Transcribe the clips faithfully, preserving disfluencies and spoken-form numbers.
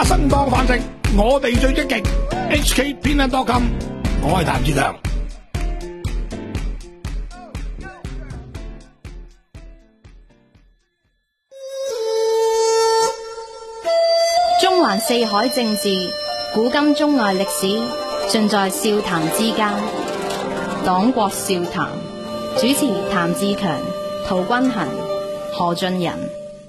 生當飯食，我哋最積極。H K 偏袒多金，我係譚志強。 中環四海政治，古今中外歷史，盡在笑談之間。黨國笑談，主持譚志強、陶君行、何俊仁。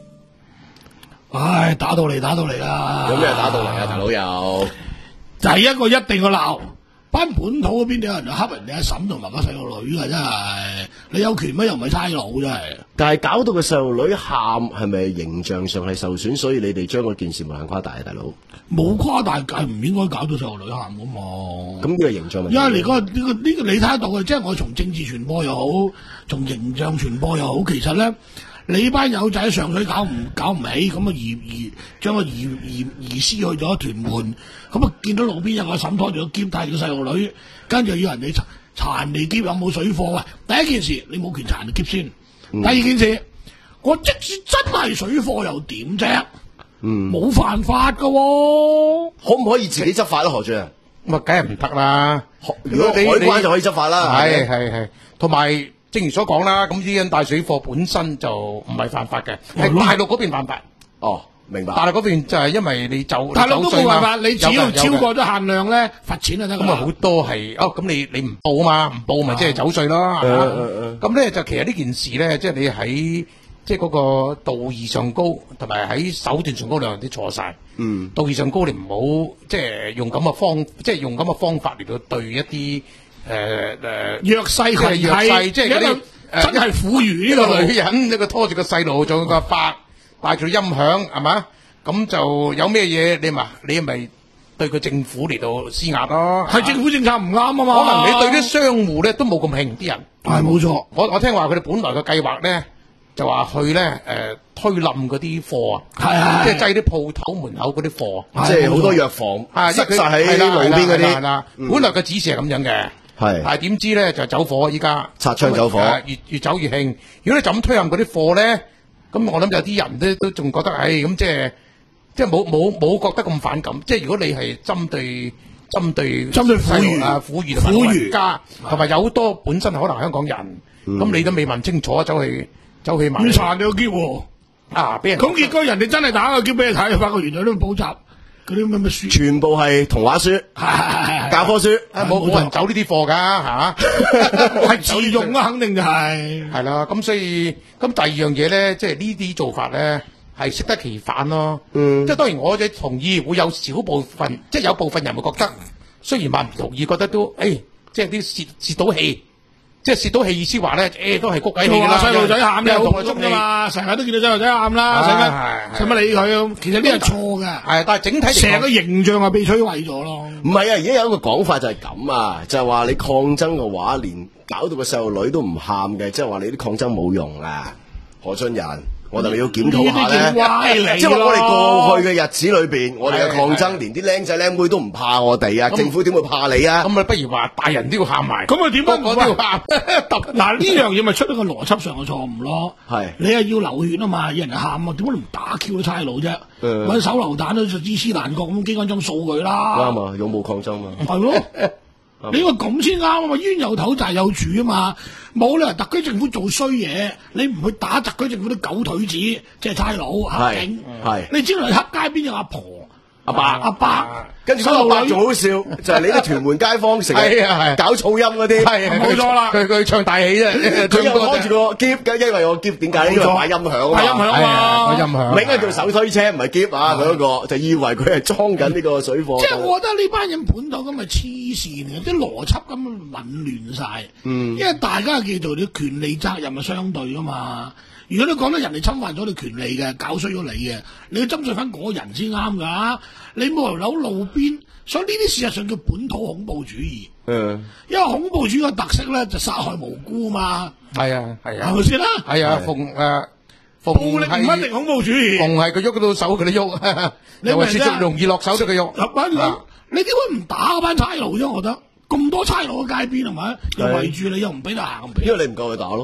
唉，打到嚟，打到嚟啦！ 有咩打到嚟啊，大佬又就係一個一定嘅鬧，班本土嗰邊有人就恰人哋阿嬸同埋個細路女啊！真係你有權咩？又唔係差佬，真係。 但係搞到個細路女喊，係咪形象上係受損？所以你哋將嗰件事無限誇大啊，大佬。 冇誇大，係唔應該搞到細路女喊噶嘛。 咁呢個形象問題， 因為你嗰、呢個呢、呢個呢、呢個你睇得到嘅，即係我從政治傳播又好，從形象傳播又好，其實咧。你班友仔喺上水搞唔搞唔起，咁啊移移將個移移移師去咗屯門，咁啊見到路邊有個嬸拖住個篋帶住個細路女，跟住要人哋查人哋篋有冇水貨喂，第一件事你冇權查人哋篋先，嗯、第二件事我即使真係水貨又點啫？嗯，冇犯法噶、哦， 可唔可以自己執法咧？何俊啊， 咁啊，梗係唔得啦！ 如果海關就可以執法啦， 係係係，同埋。正如所講啦，咁啲人帶水貨本身就唔係犯法嘅，係大陸嗰邊犯法。 哦，明白。 大陸嗰邊就係因為你走， 大陸都冇辦法，你只要超過咗限量咧，罰錢就得。 咁啊好多係哦，咁你你唔報啊嘛，唔報咪即係走稅咯。咁咧就其實呢件事咧，即係你喺即係嗰個道義上高，同埋喺手段上高兩樣都錯晒。嗯，道義上高你唔好即係用咁嘅方，即係用咁嘅方法嚟到對一啲。誒誒， 弱勢群體， 即係嗰啲真係婦孺呢個女人，一個拖住個細路，仲有個伯帶住音響，係嘛？咁就有咩嘢？你咪你咪對佢政府嚟到施壓咯。 係政府政策唔啱啊嘛。 可能你對啲商戶咧都冇咁興啲人。 係冇錯。 我我聽話佢哋本來嘅計劃咧，就話去咧誒推冧嗰啲貨啊，係即係擠啲鋪頭門口嗰啲貨， 即係好多藥房塞晒喺路邊嗰啲。 本來嘅指示係咁樣嘅。係，但係點知咧就走火，依家擦槍走火， 越越走越興。如果你就咁推行嗰啲貨咧，咁我諗有啲人都都仲覺得，唉，咁即係即係冇冇冇覺得咁反感。即係如果你係針對針對針對婦孺啊婦孺同埋老人家，同埋有好多本身可能香港人，咁你都未問清楚，走去走去買， 要查你個篋喎啊！俾人咁結果人哋真係打個篋俾你睇，發覺原來都補習。嗰啲乜乜書， 全部係童話書，教科書， 冇冇人走呢啲貨噶吓， 係自用啊，肯定就係係啦。咁所以咁第二樣嘢咧，即係呢啲做法咧係適得其反咯。嗯，即係當然我哋同意會有少部分，即係有部分人會覺得，雖然話唔同意，覺得都誒，即係啲泄泄到氣。即係泄到氣意思話咧，誒都係谷鬼氣啦。 細路仔喊你好普通噶嘛，成日都見到細路仔喊啦，使乜使乜理佢？其實呢係錯嘅， 係但係整體成個形象係被摧毀咗咯。 唔係啊，而家有一個講法就係咁啊，就係話你抗爭嘅話，連搞到個細路女都唔喊嘅，即係話你啲抗爭冇用啊，何俊仁。我哋要檢討下咧，即係話我哋過去嘅日子裏邊，我哋嘅抗爭，連啲僆仔僆妹都唔怕我哋啊！政府點會怕你啊？ 咁啊，不如話大人都要喊埋， 咁啊點解我都要喊？ 嗱呢樣嘢咪出咗個邏輯上嘅錯誤咯。 係你係要流血啊嘛，有人喊啊，點解你唔打 Q 都差佬啫？揾手榴彈都就伊斯蘭國咁機關槍掃佢啦。 啱啊，勇武抗爭嘛。 係咯。你話咁先啱啊嘛，冤有頭債有主啊嘛，冇理由特區政府做衰嘢，你唔去打特區政府啲狗腿子，即係差佬黑警，係你只能黑街邊有阿婆、阿伯、阿伯， 跟住嗰個阿伯仲好笑，就係你啲屯門街坊成日搞噪音嗰啲， 冇錯啦， 佢佢唱大戲啫， 佢又攞住個篋嘅，因為個篋點解？因為擺音響啊嘛， 擺音響啊嘛， 音響， 明係叫手推車唔係篋啊，佢嗰個就以為佢係裝緊呢個水貨。 即係我覺得呢班人本土咁係黐線嘅，啲邏輯咁紊亂晒。嗯，因為大家記住啲權利責任係相對噶嘛。如果你講得人哋侵犯咗你權利嘅，搞衰咗你嘅，你要針對翻嗰人先啱噶。你冇留路邊，所以呢啲事實上叫本土恐怖主義。嗯，因為恐怖主義嘅特色咧就殺害無辜嘛。 係啊，係啊， 係咪先啦？ 係啊，逢誒暴力唔一定恐怖主義。 逢係佢喐到手佢都喐，又話接觸容易落手都佢喐。 你點解唔打嗰班差佬啫？我覺得咁多差佬喺街邊係咪？又圍住你又唔俾佢行， 因為你唔夠佢打咯。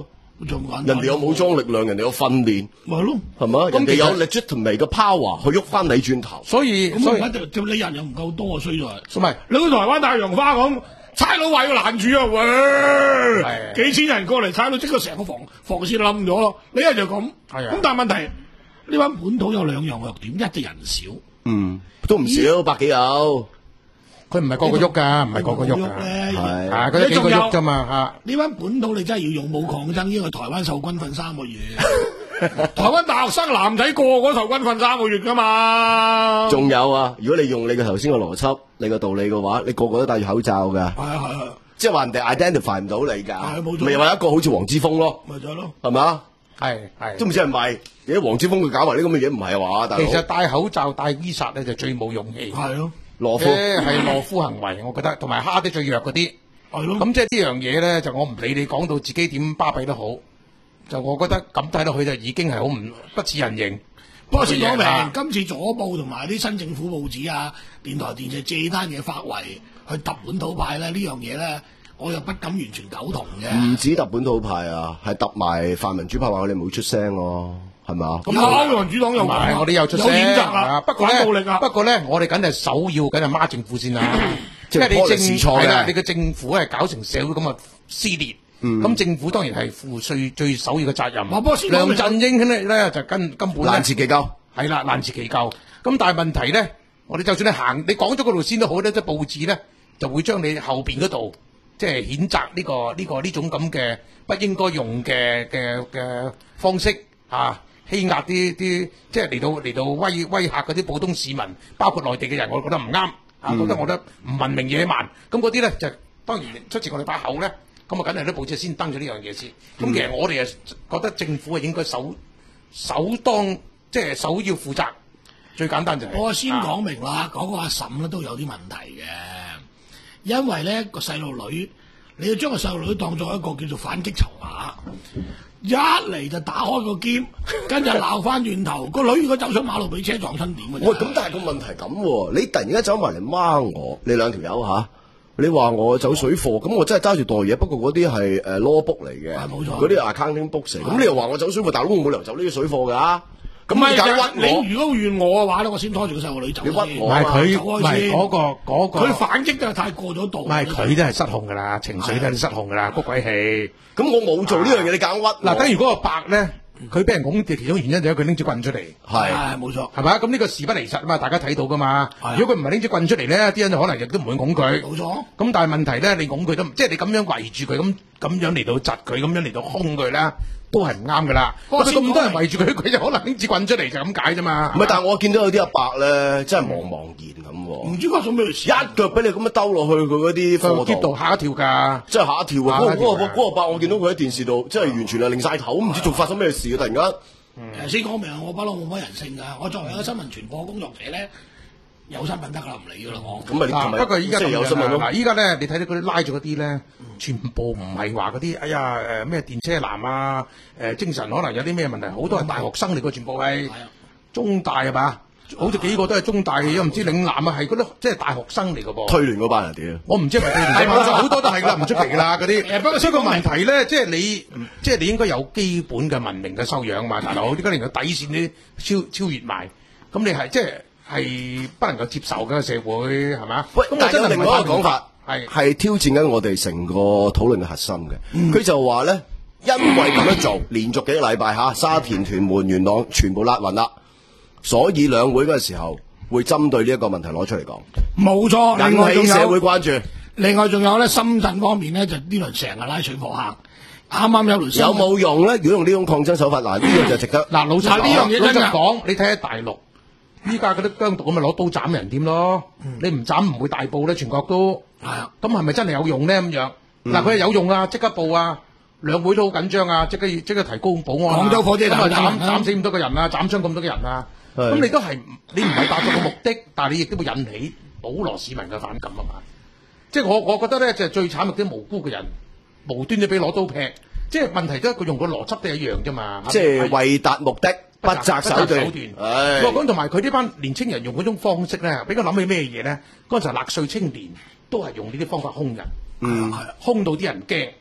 仲簡單。 人哋有武裝力量，人哋有訓練， 咪係咯， 係嘛？人哋其實有 legitimate 嘅 power 去喐翻你轉頭。 所以咁所以而家就你人又唔夠多啊，衰在。 唔係你去台灣太陽花咁，差佬話要攔住啊，喂， 係幾千人過嚟，差佬即刻成個防防線冧咗咯。你一就咁， 係啊咁但係問題呢班本土有兩樣弱點，一就人少， 嗯，都唔少，百幾有。 佢唔係個個喐㗎，唔係個個喐㗎， 咧， 係係佢得幾個喐啫嘛嚇。 呢班本土你真係要勇武抗爭，因為台灣受軍訓三個月，台灣大學生男仔個個受軍訓三個月㗎嘛。 仲有啊，如果你用你嘅頭先嘅邏輯、你嘅道理嘅話，你個個都戴住口罩㗎， 係啊係啊， 即係話人哋 identify 唔到你㗎， 係冇錯咪又話一個好似黃之鋒咯， 咪就係咯。 係嘛？ 係係。 都唔知係咪？而家黃之鋒佢搞埋啲咁嘅嘢，唔係話大佬。 其實戴口罩戴 V 煞咧就最冇勇氣， 係咯， 羅夫誒係懦夫行為，我覺得，同埋蝦啲最弱嗰啲。 係咯。 咁即係呢樣嘢咧，就我唔理你講到自己點巴閉都好，就我覺得咁睇落去就已經係好唔不似人形。 不過先講啊明，今次左報同埋啲新政府報紙啊、電台電視借單嘢發圍去揼本土派咧，呢樣嘢咧，我又不敢完全苟同嘅。 唔止揼本土派啊，係揼埋泛民主派話佢哋冇出聲咯，係咪啊？ 有民主黨有同埋我哋又出聲有譴責啊啊，不過咧， 反暴力啊， 不過咧，我哋梗係首要梗係孖政府先啦， 即係因為你政 policy 錯嘅係啦，你嘅政府係搞成社會咁嘅撕裂，咁政府當然係負最最首要嘅責任話波士。 梁振英咧咧就根根本難辭其咎。 係啦，難辭其咎。咁但係問題咧，我哋就算你行，你講咗嗰度先都好咧，即係報紙咧就會將你後邊嗰度即係譴責呢個呢個呢種咁嘅不應該用嘅嘅嘅方式啊，欺壓啲啲即係嚟到嚟到威威嚇嗰啲普通市民，包括內地嘅人，我覺得唔啱啊，覺得我覺得唔文明野蠻。咁嗰啲咧就當然出自我哋把口咧，咁啊梗係啲報紙先登咗呢樣嘢先。咁其實我哋啊覺得政府啊應該首首當。即係首要負責，最簡單就係、是。 我先講明啦，嗰、啊、個阿嬸咧都有啲問題嘅，因為咧個細路女，你要將個細路女當作一個叫做反擊籌碼，一嚟就打開個劍，跟住鬧翻轉頭，個女如果走上馬路俾車撞親點嘅？ 喂，咁但係個問題咁喎，你突然間走埋嚟掹我，你兩條友嚇，你話我走水貨，咁我真係揸住袋嘢，不過嗰啲係誒 law book 嚟嘅， 係冇錯嗰啲 accounting book 嚟，咁你又話我走水貨，大佬我冇理由走呢啲水貨㗎。咁唔係你梗屈我， 你如果怨我嘅話咧，我先拖住個細路女走先。 你屈我唔係佢，唔走開先係嗰個嗰個。 佢反擊得太過咗度。 唔係佢都係失控㗎啦，情緒都係失控㗎啦，谷鬼氣。 咁我冇做呢樣嘢，你梗屈我。 嗱，等於嗰個伯咧，佢俾人拱嘅其中原因就係佢拎支棍出嚟， 係係冇錯， 係咪？咁呢個事不離實啊嘛，大家睇到㗎嘛。如果佢唔係拎支棍出嚟咧，啲人就可能亦都唔會拱佢。 冇錯。 咁但係問題咧，你拱佢都即係你咁樣圍住佢，咁咁樣嚟到窒佢，咁樣嚟到兇佢啦。都係唔啱噶啦，不過咁多人圍住佢，佢就可能拎支棍出嚟就咁解啫嘛。 唔係，但係我見到有啲阿伯咧，真係茫茫然咁喎。 唔知發生咩事， 一腳俾你咁樣兜落去佢嗰啲貨喼度嚇一跳㗎， 真係嚇一跳啊！嗰個嗰個嗰個伯，我見到佢喺電視度，真係完全係擰晒頭，唔知仲發生咩事啊！突然間， 誒先講明，我不嬲冇乜人性㗎。我作為一個新聞傳播工作者咧，有新聞得㗎啦，唔理㗎啦我。 咁咪嗱，不過依家即係有新聞咯。 嗱，依家咧你睇到嗰啲拉咗嗰啲咧，全部唔係話嗰啲，哎呀誒咩電車男啊，誒精神可能有啲咩問題，好多係大學生嚟㗎，全部係中大係嘛？好似幾個都係中大嘅，又唔知嶺南啊，係嗰啲即係大學生嚟㗎噃。 推亂嗰班人點？ 我唔知係咪推亂嗰班，好多都係㗎啦，唔出奇㗎啦嗰啲。不過所以個問題咧，即係你即係你應該有基本嘅文明嘅修養嘛，大佬，點解連個底線都超超越埋？咁你係即係。係不能夠接受嘅社會係嘛？ 喂， 咁我真係另外一個講法係係挑戰緊我哋成個討論嘅核心嘅。佢、嗯、就話咧，因為咁樣做，連續幾個禮拜嚇，沙田、屯門、元朗全部拉勻啦，所以兩會嗰個時候會針對呢一個問題攞出嚟講。 冇錯，另外引起社會關注。 另外仲有咧，深圳方面咧就呢輪成日拉水貨客。啱啱有輪有冇用咧？如果用呢種抗爭手法，嗱、這、呢個就值得。 嗱，老實呢樣嘢真係講，你睇下大陸。依家嗰啲疆獨咁咪攞刀斬人點咯？嗯、你唔斬唔會大報咧，全國都係啊。咁係咪真係有用咧？咁樣嗱，佢係有用啊，即刻報啊，兩會都好緊張啊，即刻即刻提高保安、啊。 廣州火車站咁啊斬斬死咁多個人啊，斬傷咁多個人啊。咁你都係你唔係達到個目的，但係你亦都會引起普羅市民嘅反感啊嘛。即係我我覺得咧，就係、最慘係啲無辜嘅人無端端俾攞刀劈，即係問題都係佢用個邏輯都係一樣啫嘛。即係為達目的。不擇手段， 不過咁同埋佢呢班年青人用嗰種方式咧，俾我諗起咩嘢咧？嗰陣時納粹青年都係用呢啲方法兇人， 嗯， 兇到啲人驚，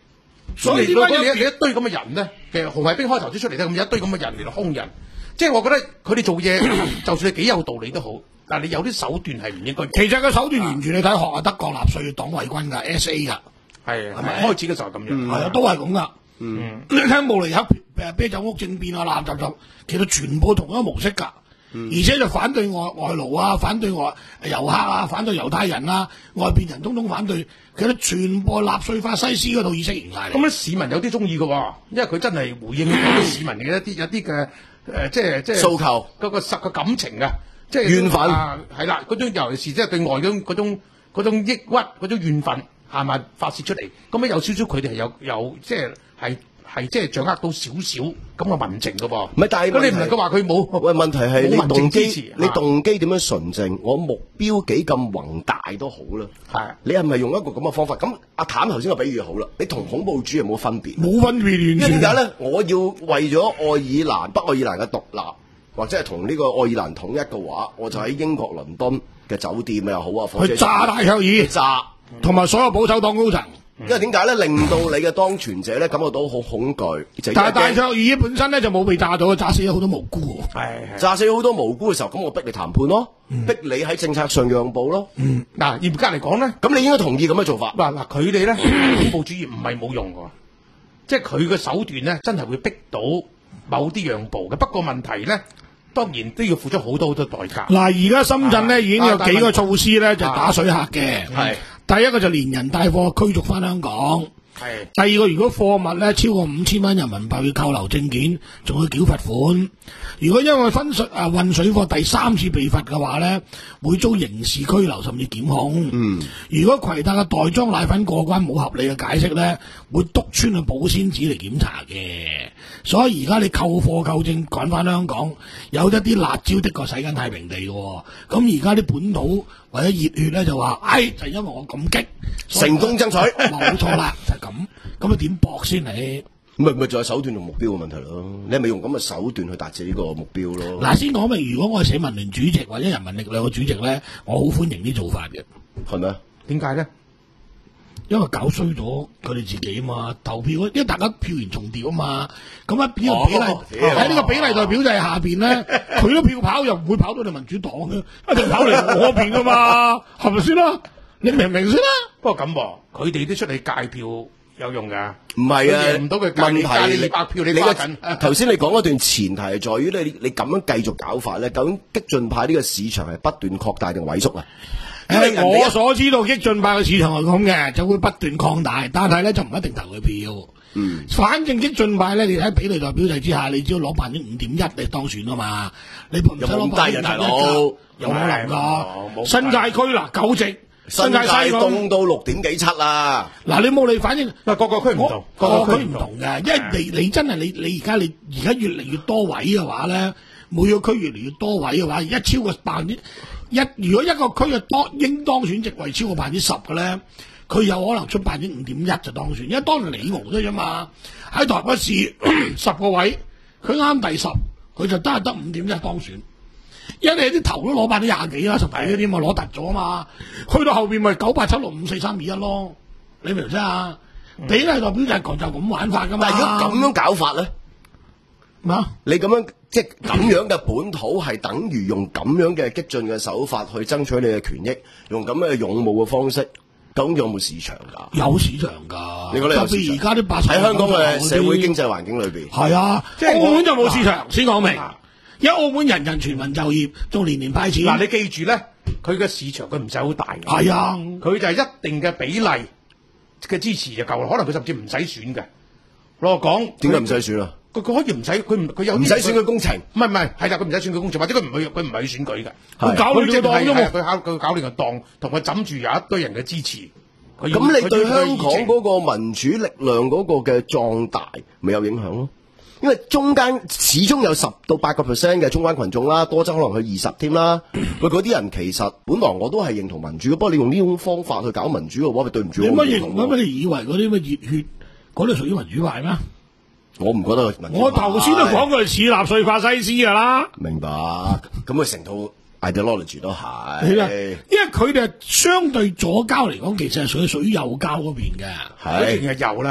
所以你點解有你一堆咁嘅人咧，其實紅衛兵開頭都出嚟咧，咁一堆咁嘅人嚟到兇人，即係我覺得佢哋做嘢，就算你幾有道理都好，但係你有啲手段係唔應該。 其實個手段沿住你睇學下德國納粹黨衛軍㗎 S A 㗎， 係係咪開始嘅時候咁樣？ 係啊，都係咁㗎。嗯，你睇慕尼黑誒啤酒屋政變啊、爛雜雜，其實全部同一個模式㗎。而且就反對外外勞啊，反對外遊客啊，反對猶太人啊，外邊人通通反對，其實全部納粹法西斯嗰套意識形態嚟。 咁咧市民有啲中意嘅喎，因為佢真係回應咗啲市民嘅一啲一啲嘅誒，即係即係訴求嗰個實嘅感情啊，即係怨憤係啦，嗰種尤其是即係對外嗰種嗰種嗰種抑鬱嗰種怨憤係咪發泄出嚟？咁咧有少少佢哋係有有即係係。係即係掌握到少少咁嘅民情嘅噃， 唔係，但係咁你唔能夠話佢冇。 喂，問題係你動機， 持你動機點樣純正？我目標幾咁宏大都好啦。 係你係咪用一個咁嘅方法？咁阿譚頭先個比喻好啦，你同恐怖主義冇分別。 冇分別， 因為點解咧？我要為咗愛爾蘭、北愛爾蘭嘅獨立，或者係同呢個愛爾蘭統一嘅話，我就喺英國倫敦嘅酒店又好啊，火車去炸戴卓爾， 炸， 同埋所有保守黨高層。 因為點解咧？令到你嘅當權者咧感覺到好恐懼。 但係戴卓爾本身咧就冇被炸到，炸死咗好多無辜。 係炸死好多無辜嘅時候，咁我逼你談判咯，嗯、逼你喺政策上讓步咯。 嗯，嗱，嚴格嚟講咧， 咁你應該同意咁嘅做法。 嗱嗱，佢哋咧恐怖主義唔係冇用㗎，即係佢嘅手段咧真係會逼到某啲讓步嘅。不過問題咧，當然都要付出好多好多代價。 嗱，而家深圳咧、啊、已經有幾個措施咧，就打水客嘅。 係、啊。 第一個就連人帶貨驅逐翻香港， 係。 第二個如果貨物咧超過五千蚊人民幣，要扣留證件，仲要繳罰款。如果因為分水啊運水貨第三次被罰嘅話咧，會遭刑事拘留甚至檢控。嗯，如果攜帶嘅袋裝奶粉過關冇合理嘅解釋咧，會督穿去保鮮紙嚟檢查嘅。所以而家你扣貨扣證趕翻香港，有一啲辣椒的確洗緊太平地嘅。咁而家啲本土或者熱血咧就話，哎，就係、因為我咁激， 成功爭取， 冇錯啦，就係、是、咁。咁啊點搏先你？ 咪咪就係手段同目標嘅問題咯。你係咪用咁嘅手段去達至呢個目標咯？ 嗱，先講明，如果我係社民聯主席或者人民力量嘅主席咧，我好歡迎啲做法嘅。 係咪啊？ 點解咧？ 因為搞衰咗佢哋自己啊嘛，投票，因為大家票源重疊啊嘛，咁啊呢個比例喺呢、哦、個比例代表制下邊咧，佢都票跑又唔會跑到你民主黨嘅，一定跑嚟我邊噶嘛，係咪先啦？你明唔明先啦？ 不過咁，佢哋都出嚟界票有用噶， 唔係啊， 唔到佢問題你百票你瓜緊。 頭先你講嗰段前提係在於你你咁樣繼續搞法咧，究竟激進派呢個市場係不斷擴大定萎縮啊？ 誒，我所知道激進派嘅市場係咁嘅，就會不斷擴大，但係咧就唔一定投佢票。嗯，反正激進派咧，你睇比例代表制之下，你只要攞百分之五點一你當選啊嘛，你唔使攞百分之大佬，有可能噶。新界區嗱九席， 新界西東到六點幾七啦。 嗱，你冇你反應， 嗱個個區唔同， 個個區唔同嘅，因為你你真係你你而家你而家越嚟越多位嘅話咧，每個區越嚟越多位嘅話，而家超過百分之。一如果一個區嘅當應當選席位超過百分之十嘅咧，佢有可能出百分之五點一就當選，因為當年李敖啫嘛，喺台北市十個位，佢啱第十，佢就得係得五點一當選，因為你啲頭都攞百分之廿幾啦，十幾嗰啲嘛攞突咗啊嘛，去到後邊咪九八七六五四三二一咯，你明唔明啊？嗯、比例代表就係就咁玩法噶嘛。 但係如果咁樣搞法咧， 咩啊？ 你咁樣即係咁樣嘅本土係等於用咁樣嘅激進嘅手法去爭取你嘅權益，用咁樣嘅勇武嘅方式，究竟有冇市場㗎？有市場㗎。你覺得有市場？特別而家啲八十喺香港嘅社會經濟環境裏邊，係啊，即係澳門就冇市場。先講明，因為澳門人人全民就業，仲年年派錢。 嗱，你記住咧，佢嘅市場佢唔使好大嘅。 係啊， 佢就係一定嘅比例嘅支持就夠啦。可能佢甚至唔使選嘅。攞講點解唔使選啊？ 佢佢可以唔使，佢唔佢有唔使選舉工程， 唔係唔係，係啦，佢唔使選舉工程，或者佢唔去佢唔係去選舉嘅， 佢搞亂個檔啫嘛， 佢考佢搞亂個檔，同佢枕住有一堆人嘅支持。 咁你對香港嗰個民主力量嗰個嘅壯大，咪有影響咯？因為中間始終有十到八個 percent 嘅中間群眾啦，多則可能去二十添啦。喂，嗰啲人其實本來我都係認同民主嘅，不過你用呢種方法去搞民主嘅話，咪對唔住我。 你乜認同？乜你以為嗰啲乜熱血嗰啲屬於民主派咩？ 我唔覺得佢民主派。 我頭先都講佢係似納粹法西斯噶啦。 明白，咁佢成套 ideology 都係。係啊， 因為佢哋相對左膠嚟講，其實係屬於屬於右膠嗰邊嘅。 係，一定係右啦。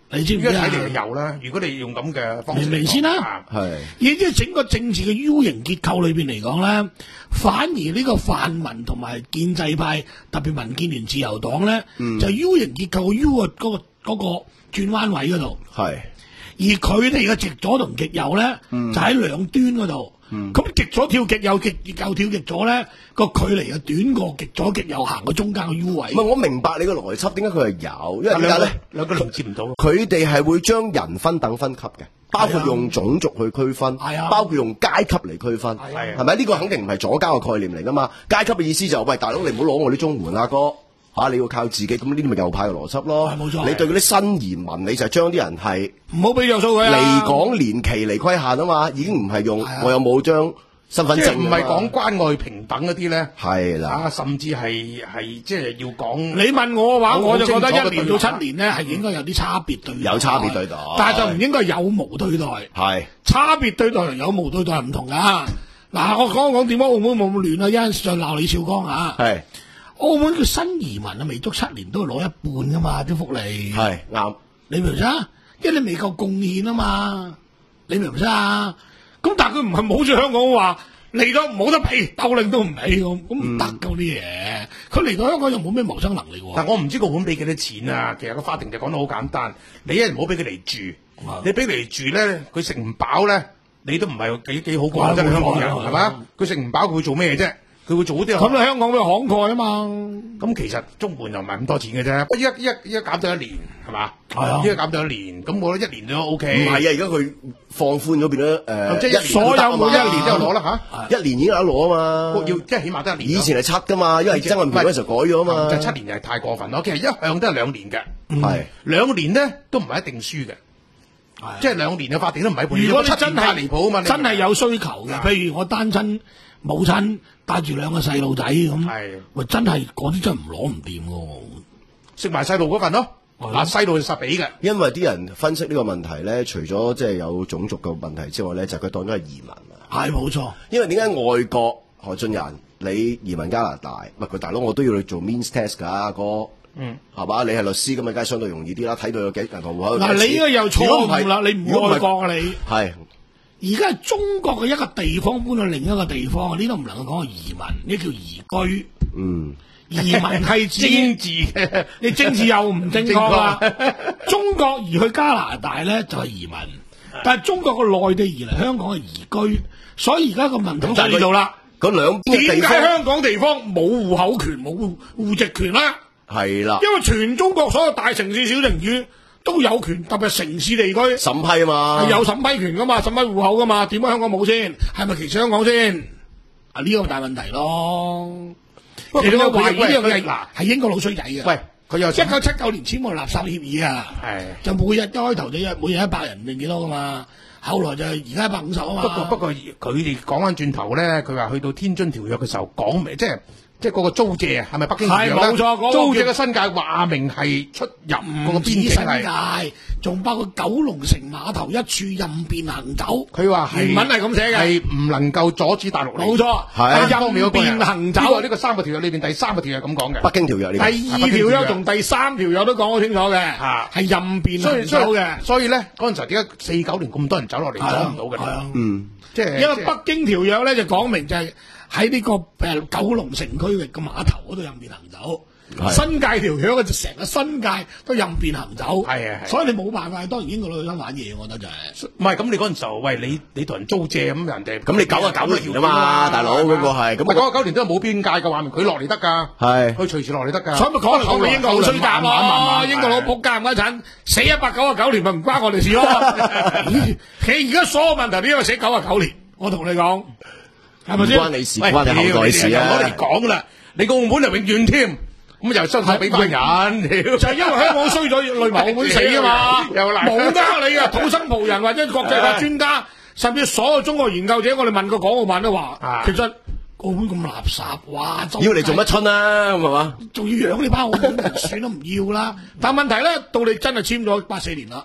你知唔知啊？ 睇嚟係有啦。如果你用咁嘅方式， 明明先啦， 係。 而即係整個政治嘅 U 型結構裏邊嚟講咧，反而呢個泛民同埋建制派，特別民建聯、自由黨咧，嗯、就係 U 型結構 U 嘅嗰個嗰個轉彎位嗰度。係。而佢哋嘅極左同極右咧，嗯、就喺兩端嗰度。咁、嗯、極左跳極右，極右跳極左咧，個距離又短過極左極右行個中間嘅 U 位。 唔係，我明白你個邏輯，點解佢係有？因為點解咧？ 兩個連接唔到。 佢哋係會將人分等分級嘅，包括用種族去區分， 係啊， 包括用階級嚟區分，係咪？呢、呢個肯定唔係左膠嘅概念嚟噶嘛？階級嘅意思就係、喂，大佬你唔好攞我啲綜援啊哥。嚇、啊！你要靠自己，咁呢啲咪右派嘅邏輯咯。冇錯。你對嗰啲新移民，你就將啲人係唔好俾著數佢啊。 離港年期嚟規限啊嘛，已經唔係用我有冇將身份證。 唔係講關愛平等嗰啲咧。係啦。 啊，甚至係係即係要講。 你問我嘅話，我就覺得一年到七年咧係應該有啲差別對待。 有差別對待。 但係就唔應該有無對待。 係。 差別對待同有無對待係唔同㗎。嗱，我講講點解澳門冇咁亂啊？一陣再鬧李少光啊。係。澳門嘅新移民啊，未足七年都係攞一半噶嘛啲福利，係啱。你明唔明啊？因為你未夠貢獻啊嘛，你明唔明啊？咁但係佢唔係冇似香港話嚟到冇得俾，斗零都唔俾咁，咁唔得㗎啲嘢。佢嚟到香港又冇咩謀生能力喎。 但我唔知澳門俾幾多錢啊？其實個法庭就講得好簡單，你一唔好俾佢嚟住，嗯、你俾佢嚟住咧，佢食唔飽咧，你都唔係幾幾好過真係香港人係嘛？佢食唔飽佢會做咩啫？佢會做啲咁，你香港咩慷慨啊嘛？咁其實中門又唔係咁多錢嘅啫，一一一減咗一年係嘛？係啊，一減咗一年，咁我覺得一年都 O K。唔係啊，而家佢放寬咗變咗誒，即係所有每一年都有攞啦嚇，一年已經有得攞啊嘛。要即係起碼都一年。以前係七噶嘛，因為曾蔭權嗰時候改咗啊嘛。就七年又係太過分咯。其實一向都係兩年嘅，係兩年咧都唔係一定輸嘅，即係兩年嘅法定都唔係判。如果你真係離譜啊嘛，真係有需求嘅，譬如我單親母親。帶住兩個細路仔咁，喂真係嗰啲真係唔攞唔掂喎，食埋細路嗰份咯。嗱細路就實俾嘅，因為啲人分析呢個問題咧，除咗即係有種族嘅問題之外咧，就佢、是、當咗係移民啊。係冇錯，因為點解外國何俊仁你移民加拿大，唔係佢大佬我都要去做 means test 㗎哥，嗯係嘛？你係律師咁啊，梗係相對容易啲啦，睇到有幾銀行戶口。嗱你應該又錯誤啦，你唔愛國啊你係。而家係中國嘅一個地方搬到另一個地方，呢都唔能夠講係移民，呢叫移居。嗯，移民係指政治嘅，你政治又唔正確啦。中國移去加拿大咧就係移民，但係中國嘅內地移嚟香港係移居，所以而家個問題就喺呢度啦。嗰兩點解香港地方冇戶口權、冇戶籍權啦？係啦，因為全中國所有大城市、小城市都有權，特別城市地區審批啊嘛，係有審批權噶嘛，審批戶口噶嘛，點解香港冇先？係咪歧視香港先？啊呢個大問題咯。其實我懷疑呢樣嘢嗱係英國老衰仔嘅。喂，佢又一九七九年簽個垃圾協議啊，係就每日一開頭就一每日一百人定幾多噶嘛，後來就而家一百五十啊嘛。不過不過佢哋講翻轉頭咧，佢話去到天津條約嘅時候講明即係。即係嗰個租借啊，係咪北京條約咧？係冇錯，嗰個租借嘅新界話明係出入嗰個邊境係。新界仲包括九龍城碼頭一處任便行走。佢話原文係咁寫嘅，係唔能夠阻止大陸嚟。冇錯，係任便行走。呢個三個條約裏邊第三個條約咁講嘅。北京條約呢？第二條約同第三條約都講好清楚嘅，係任便行走嘅。所以咧嗰陣時點解四九年咁多人走落嚟走唔到嘅？嗯，即係因為北京條約咧就講明就係。喺呢個誒九龍城區域嘅碼頭嗰度任便行走，新界條約嘅就成個新界都任便行走，係啊，所以你冇辦法，當然英國佬想玩嘢，我覺得就係。唔係咁，你嗰陣時候，喂你你同人租借咁人哋，咁你九啊九年啊嘛，大佬嗰個係，咁九啊九年都係冇邊界嘅話，佢落嚟得㗎，係，佢隨時落嚟得㗎。所以咪講嚟講去英國佬衰格咯，英國佬仆街唔該陣，死一百九啊九年咪唔關我哋事咯。其實而家所有問題都因為死九啊九年，我同你講。係咪先？關你事，關你後代事啊！我嚟講啦，你個澳門就永遠添，咁又收曬俾班人，就係因為香港衰咗，累埋澳門死啊嘛！冇得你啊，土生葡人或者國際法專家，甚至所有中國研究者，我哋問過港澳辦都話，其實澳門咁垃圾，哇！要嚟做乜春啊？咁係嘛？仲要養呢班澳門人，算都唔要啦。但問題咧，到你真係簽咗八四年啦。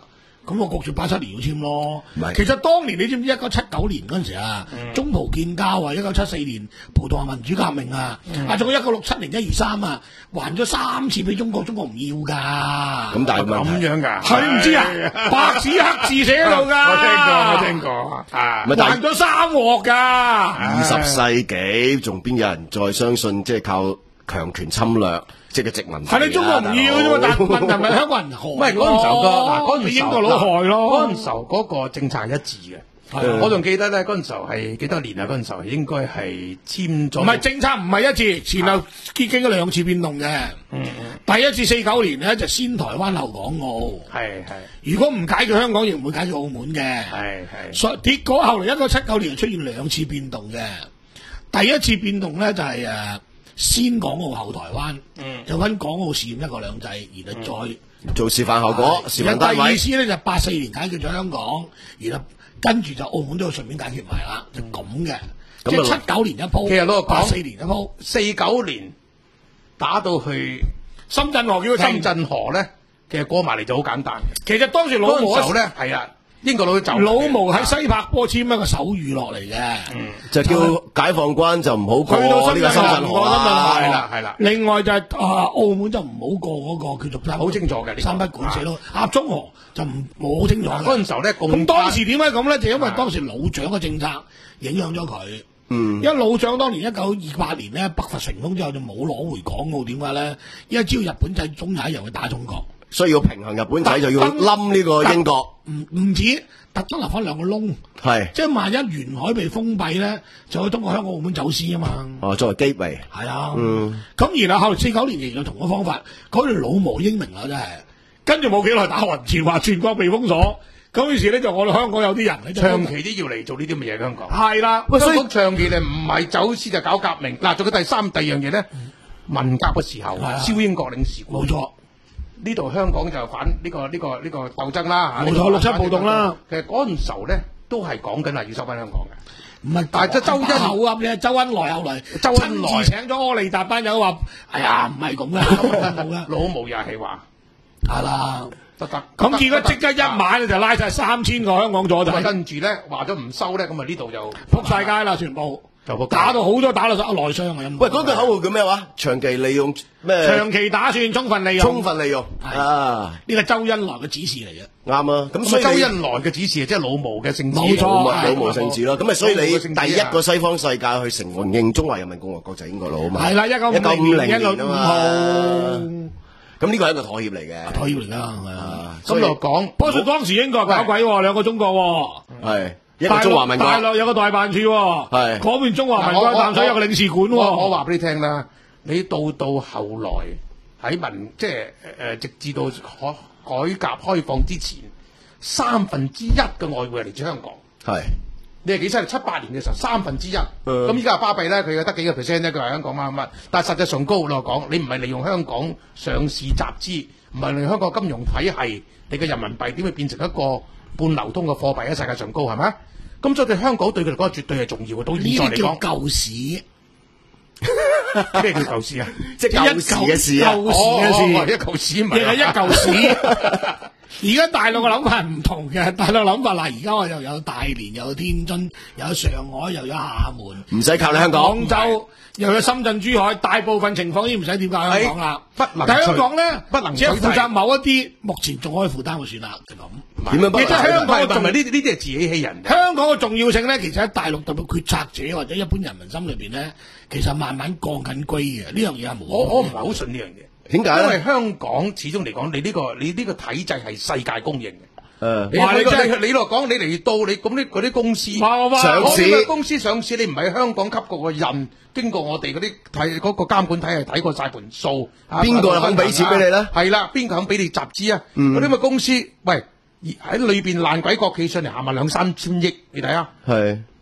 咁我焗住八七年要簽咯唔係。 其實當年你知唔知一九七九年嗰陣時啊，中葡建交啊，一九七四年葡萄牙民主革命啊，啊仲有一九六七年一二三啊，還咗三次俾中國，中國唔要㗎。 咁但係問題咁樣㗎， 係你唔知啊？白紙黑字寫喺度㗎。 我聽過，我聽過啊。 咪但係還咗三鑊㗎。 二十世紀仲邊有人再相信即係靠強權侵略，即係個殖民地啊？ 係你中國唔要啫嘛，但係問題咪香港人害咯。 唔係嗰陣時候個嗱，嗰陣時候英國佬害咯。 嗰陣時候嗰個政策係一致嘅。我仲記得咧，嗰陣時候係幾多年啊？嗰陣時候應該係簽咗。 唔係政策唔係一致，前後經經咗兩次變動嘅。 嗯第一次四九年咧就先台灣後港澳。 係係如果唔解決香港，亦唔會解決澳門嘅。 係係。 所以結果後嚟一九七九年出現兩次變動嘅。第一次變動咧就係、是、誒先港澳後台灣， 嗯、 就揾港澳試驗一國兩制，然後再、 嗯、做示範效果，示範單位。 第二次咧就八四年解決咗香港，然後跟住就澳門都要順便解決埋啦，就咁嘅。 嗯、 即係七九年一鋪， 其實攞個八四年一鋪， 四九年打到去深圳河叫深圳河咧，其實過埋嚟就好簡單嘅。 其實當時老毛嗰咧係啊，英國佬就老毛喺西柏坡簽一個手語落嚟嘅， 嗯、 就叫解放軍就唔好過去到呢個深圳河啦。 係啦係啦。 另外就係、是、啊澳門就唔好過嗰個叫做好清楚嘅三不管寫咯，鴨中河就唔冇好清楚。 嗰陣時候咧， 咁當時點解咁咧？就因為當時老蔣嘅政策影響咗佢。嗯，因為老蔣當年一九二八年咧北伐成功之後就冇攞回港澳，點解咧？因為只要日本仔終有一日會打中國， 所以要平衡日本仔就要冧呢個英國。 唔唔止特登留翻兩個窿， 係即係萬一沿海被封閉咧，就可以通過香港澳門走私啊嘛。 哦，作為機位。 係啊， 嗯。 咁然後後嚟四九年仍然同個方法，嗰條老毛英明啦真係，跟住冇幾耐打橫前話全國被封鎖。咁於是咧就我哋香港有啲人咧長期都要嚟做呢啲咁嘅嘢，香港係啦。 喂，香港長期咧唔係走私就搞革命。嗱，仲有第三第二樣嘢咧，文革嘅時候燒英國領事館， 冇錯。 呢度香港就反呢個呢個呢個鬥爭啦， 冇錯，六七暴動啦。 其實嗰陣時候咧都係講緊係要收翻香港嘅， 唔係， 但係即係周恩後啊，你周恩來後來， 周恩來親自請咗柯利達班友話：哎呀，唔係咁嘅， 老毛又係話係啦。 得得， 咁結果即刻一晚就拉晒三千個香港左仔， 跟住咧話咗唔收咧，咁啊呢度就撲晒街啦，全部打到好多打到內傷啊！ 喂，嗰句口號叫咩話？長期利用咩？ 長期打算，充分利用。 充分利用啊！ 呢個周恩來嘅指示嚟嘅。 啱啊！咁所以周恩來嘅指示即係老毛嘅聖旨， 冇錯， 老毛聖旨咯。咁啊，所以你第一個西方世界去承認中華人民共和國就係英國佬啊嘛。 係啦，一九一九五零年啊嘛。 咁呢個係一個妥協嚟嘅， 妥協嚟㗎，係啊。 咁就講， 不過當時英國搞鬼喎，兩個中國喎， 係一個中華民國， 大陸有個大辦處喎，係嗰邊中華民國淡水有個領事館喎。 我話俾你聽啦，你到到後來喺民即係誒，直至到改改革開放之前，三分之一嘅外匯係嚟自香港。 係你係幾犀利？七八年嘅時候，三分之一。咁依家巴閉咧，佢得幾個 percent 咧？佢話香港乜乜，但係實際上高我講，你唔係利用香港上市集資，唔係利用香港金融體系，你嘅人民幣點會變成一個半流通嘅貨幣喺世界上高係咪？咁所以對香港對佢嚟講絕對係重要嘅。到現在嚟講， 舊市咩叫舊市啊？ 即係舊時嘅事啊！ 舊時嘅事， 一舊市唔係， 亦係一舊市。而家大陸嘅諗法係唔同嘅，大陸諗法嗱，而家我又有大連，又有天津，又有上海，又有廈門， 唔使靠你香港。 廣州又有深圳、珠海，大部分情況已經唔使點解香港啦。 不能， 但香港咧， 不能只係負責某一啲目前仲可以負擔嘅算啦，就咁。 點樣不能？ 其實香港仲係呢啲呢啲係自欺欺人。 香港嘅重要性咧，其實喺大陸特別決策者或者一般人民心裏邊咧，其實慢慢降緊龜嘅。呢樣嘢係冇。 我我唔係好信呢樣嘢。 點解咧？ 因為香港始終嚟講，你呢、這個你呢個體制係世界公認嘅。 誒、呃， 你你你你落講，你嚟到你咁啲嗰啲公司上市， 公司上市，你唔係香港級嗰個人，經過我哋嗰啲睇嗰個監管體系睇過晒盤數， 邊個肯俾錢俾你咧？ 係啦，邊個肯俾你集資啊？嗰啲咁嘅公司，喂喺裏邊爛鬼國企上嚟，下萬兩三千億，你睇下。 係。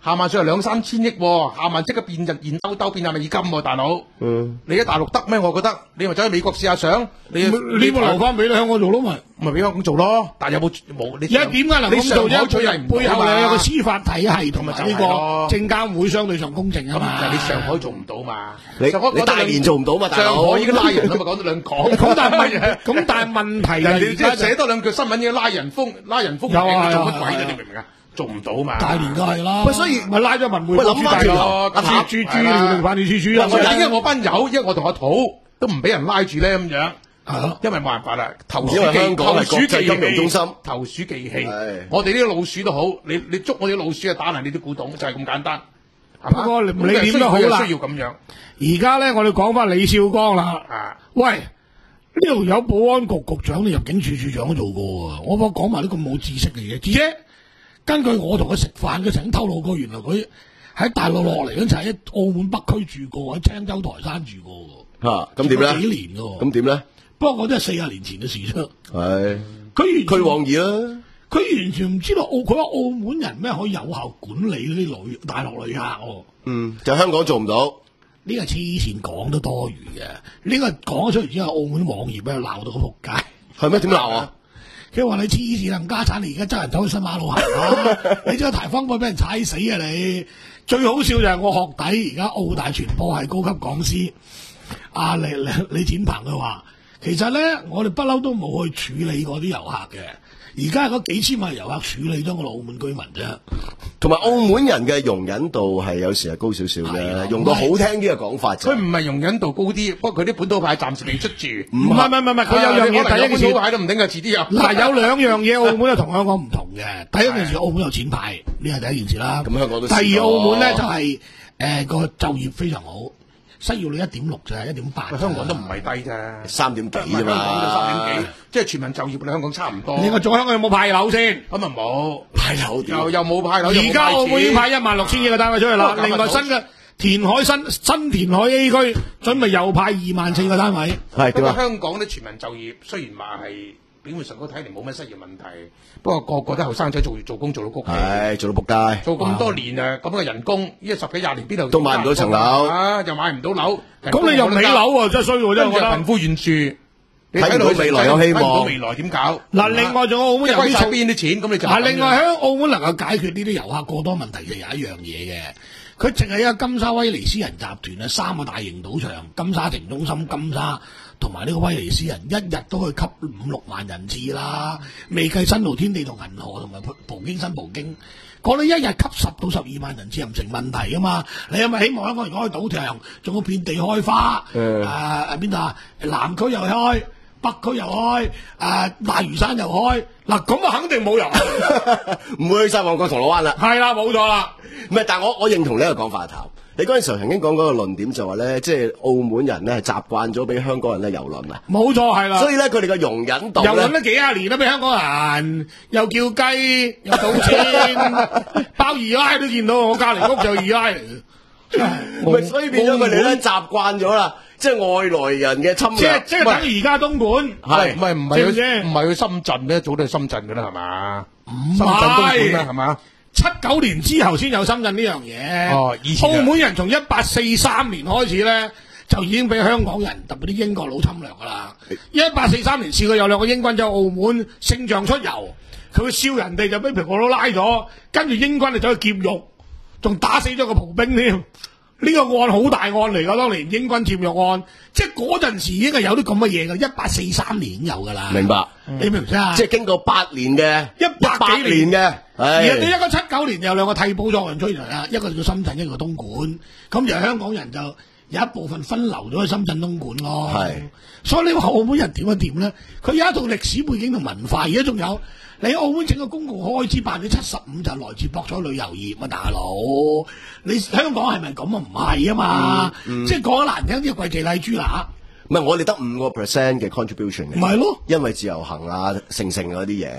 下萬稅係兩三千億喎，下萬即刻變日現兜兜變亞美金喎，大佬。嗯。你喺大陸得咩？我覺得你咪走去美國試下想，你你咪留翻俾你香港做咯咪？ 咪俾香港做咯，但係有冇冇？你而家點解能咁做啫？ 佢係背後有個司法體系同埋呢個證監會相對上公正啊嘛。 就係你上海做唔到嘛？ 你你大連做唔到嘛？大佬上海已經拉人啦嘛，講到兩講。 咁但係咁但係問題人哋即係寫多兩句新聞已經拉人封拉人封，有啊做乜鬼啫？你明唔明啊？做唔到嘛？ 大連梗係啦， 喂，所以咪拉咗文匯喂諗翻轉頭， 阿豬豬豬料辦事處主任。 點解我班友，因為我同阿土都唔俾人拉住咧咁樣？ 係咯， 因為冇辦法啦，投鼠因為香忌港係國際金融中心， 投鼠忌器。我哋呢啲老鼠都好，你你捉我哋老鼠啊，打爛你啲古董，就係咁簡單。 不過你點都好啦， 需要咁樣。 而家咧，我哋講翻李少光啦。 啊， 喂，呢度有保安局局長、入境處處長都做過啊！我講講埋啲咁冇知識嘅嘢，而且根據我同佢食飯，佢曾經透露過，原來佢喺大陸落嚟嗰陣喺澳門北區住過，喺青洲台山住過。 嚇，咁點咧？ 幾年㗎？ 咁點咧？ 不過我真係四十年前嘅事啫。 係。 佢佢往兒啦。 佢完全唔知道澳，佢話澳門人咩可以有效管理嗰啲旅大陸旅客喎。 嗯，就香港做唔到。 呢個黐線講都多餘嘅，呢、這個講咗出嚟之後，澳門網頁俾佢鬧到個仆街。 係咩？點鬧啊？ 佢話你黐線冚家產，你而家真人走去新馬路行啊！你將個台風波俾人踩死啊你！最好笑就係我學弟而家澳大傳播系高級講師阿李李李展鵬佢話，其實咧我哋不嬲都冇去處理過啲遊客嘅。而家係嗰幾千萬遊客處理咗我哋澳門居民啫， 同埋澳門人嘅容忍度係有時係高少少嘅，用個好聽啲嘅講法就佢唔係容忍度高啲，不過佢啲本土派暫時未出住。 唔係唔係唔係，佢有樣嘢，第一件事本土派都唔定嘅，遲啲有。 嗱有兩樣嘢，澳門又同香港唔同嘅。第一件事，澳門有錢派，呢係第一件事啦。 咁香港都。 第二，澳門咧就係誒個就業非常好。失業率一點六就係一點八， 香港都唔係低啫， 三點幾啫嘛。 香港就三點幾，即係全民就業，你香港差唔多。 另外仲香港有冇派樓先？ 咁啊冇派樓， 又又冇派樓。 而家澳門已經派一萬六千幾個單位出去啦。另外新嘅填海新新填海 A 區準備又派二萬四個單位。 係不過香港啲全民就業雖然話係表面上都睇嚟冇乜失業問題，不過個個都後生仔做做工做到谷氣， 係做到仆街， 做咁多年啊咁嘅人工，呢十幾廿年邊度都買唔到層樓啊，又買唔到樓。 咁你又起樓喎，真係衰喎，真係我覺得貧富懸殊， 睇唔到未來有希望， 睇唔到未來點搞？ 嗱，另外仲有澳門有啲儲邊啲錢，咁你就嗱，另外喺澳門能夠解決呢啲遊客過多問題嘅有一樣嘢嘅，佢淨係有金沙威尼斯人集團啊，三個大型賭場，金沙城中心、金沙同埋呢個威尼斯人，一日都可以吸五六萬人次啦，未計新濠天地同銀河同埋葡京新葡京。講你一日吸十到十二萬人次又唔成問題噶嘛？你係咪希望香港人開賭場，仲要遍地開花？誒誒邊度啊？南區又開，北區又開，誒、呃、大嶼山又開。嗱咁啊，肯定冇人， 唔會去曬旺角銅鑼灣啦。 係啦，冇錯啦。 唔係，但係我我認同呢個講法頭。你嗰陣時候曾經講嗰個論點就話咧，即係澳門人咧係習慣咗俾香港人咧遊輪啊。 冇錯，係啦。所以咧，佢哋嘅容忍度咧， 遊輪都幾廿年啦，俾香港人又叫雞又賭錢，包二奶都見到，我隔離屋就二奶嚟嘅。 咪所以變咗佢哋咧習慣咗啦，即係外來人嘅侵略。 即係即係等於而家東莞， 係唔係唔係去唔係去深圳咧？早都係深圳㗎啦，係嘛？ 唔深圳東莞啦，係嘛？ 七九年之後先有深圳呢樣嘢。 哦，以前澳門人從一八四三年開始咧，就已經俾香港人特別啲英國佬侵略㗎啦。一八四三年試過有兩個英軍走澳門聖象出遊，佢燒人哋就俾蘋果佬拉咗，跟住英軍就走去劫獄，仲打死咗個葡兵添。呢個案好大案嚟㗎，當年英軍佔獄案，即係嗰陣時已經係有啲咁嘅嘢㗎，一八四三年已經有㗎啦。 明白， 你明唔明啊？ 即係經過八年嘅一百幾年嘅， 而你一九七九年有兩個替補作用出嚟啦，一個叫深圳，一個叫東莞，咁就香港人就有一部分分流咗去深圳東莞咯。係，所以你話澳門人點一點咧？佢有一套歷史背景同文化，而家仲有。你澳門整個公共開支百分之七十五就來自博彩旅遊業啊，大佬！你香港係咪咁啊？唔係啊嘛，嗯嗯、即係講得難聽啲，貴地麗豬乸。 唔係我哋得五個 percent 嘅 contribution 嘅， 唔係咯， 因為自由行啊、成成嗰啲嘢。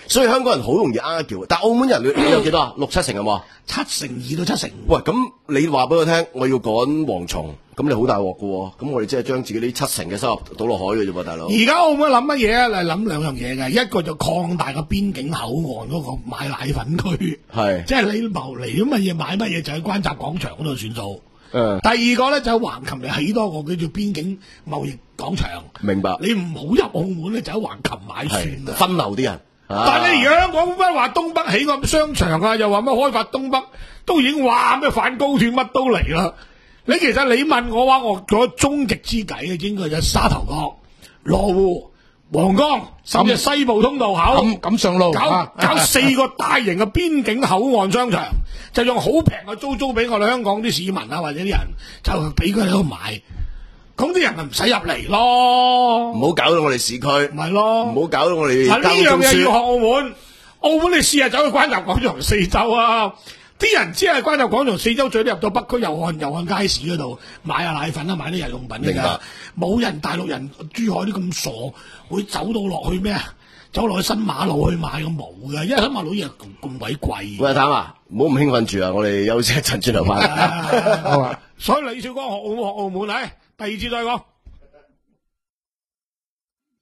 所以香港人好容易呃橋，但澳門人你你有幾多啊？六七成有冇啊？ 七成二到七成。 喂，咁你話俾我聽，我要趕蝗蟲，咁你好大鑊噶喎，咁我哋即係將自己呢七成嘅收入倒落海嘅啫噃，大佬。 而家澳門諗乜嘢啊？嚟諗兩樣嘢嘅，一個就擴大個邊境口岸嗰個買奶粉區， 係即係你謀嚟啲乜嘢買乜嘢就喺關閘廣場嗰度算數。 嗯。 第二個咧就喺橫琴嚟起多個叫做邊境貿易廣場。 明白。 你唔好入澳門咧，就喺橫琴買算啦。 分流啲人。 但係你而家香港乜話東北起個商場啊，又話乜開發東北，都已經話咩反高鐵乜都嚟啦。你其實你問我話，我嗰終極之計嘅應該就沙頭角、羅湖、皇崗，甚至西部通道口咁咁上路， 搞啊搞四個大型嘅邊境口岸商場，就用好平嘅租租俾我哋香港啲市民啊，或者啲人就俾佢哋喺度買。咁啲人咪唔使入嚟咯， 唔好搞到我哋市區， 唔係咯， 唔好搞到我哋嗱呢交通輸。 樣嘢要學澳門，澳門你試下走去關閘廣場四周啊！啲人只係關閘廣場四周最都入到北區祐漢祐漢街市嗰度買下奶粉啦，買啲日用品㗎咋，冇人大陸人珠海啲咁傻會走到落去咩啊？走落去新馬路去買咁冇㗎，因為新馬路嘢咁咁鬼貴。 喂，譚啊，唔好咁興奮住啊！我哋休息一陣，轉頭翻。 好啊。 所以李少光學澳學澳門，唉，第二次再講。